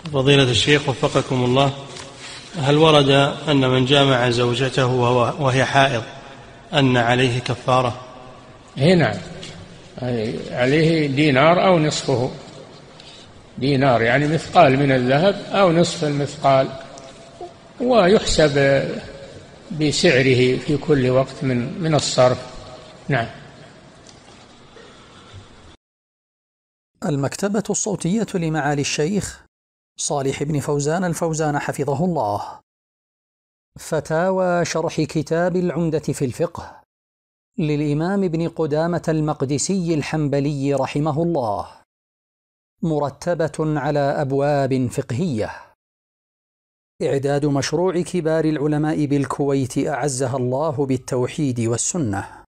فضيلة الشيخ وفقكم الله، هل ورد أن من جامع زوجته وهي حائض أن عليه كفارة؟ نعم، عليه دينار أو نصفه، دينار يعني مثقال من الذهب أو نصف المثقال، ويحسب بسعره في كل وقت من الصرف. نعم. المكتبة الصوتية لمعالي الشيخ صالح بن فوزان الفوزان حفظه الله. فتاوى شرح كتاب العمدة في الفقه للإمام ابن قدامة المقدسي الحنبلي رحمه الله، مرتبة على أبواب فقهية. إعداد مشروع كبار العلماء بالكويت أعزها الله بالتوحيد والسنة.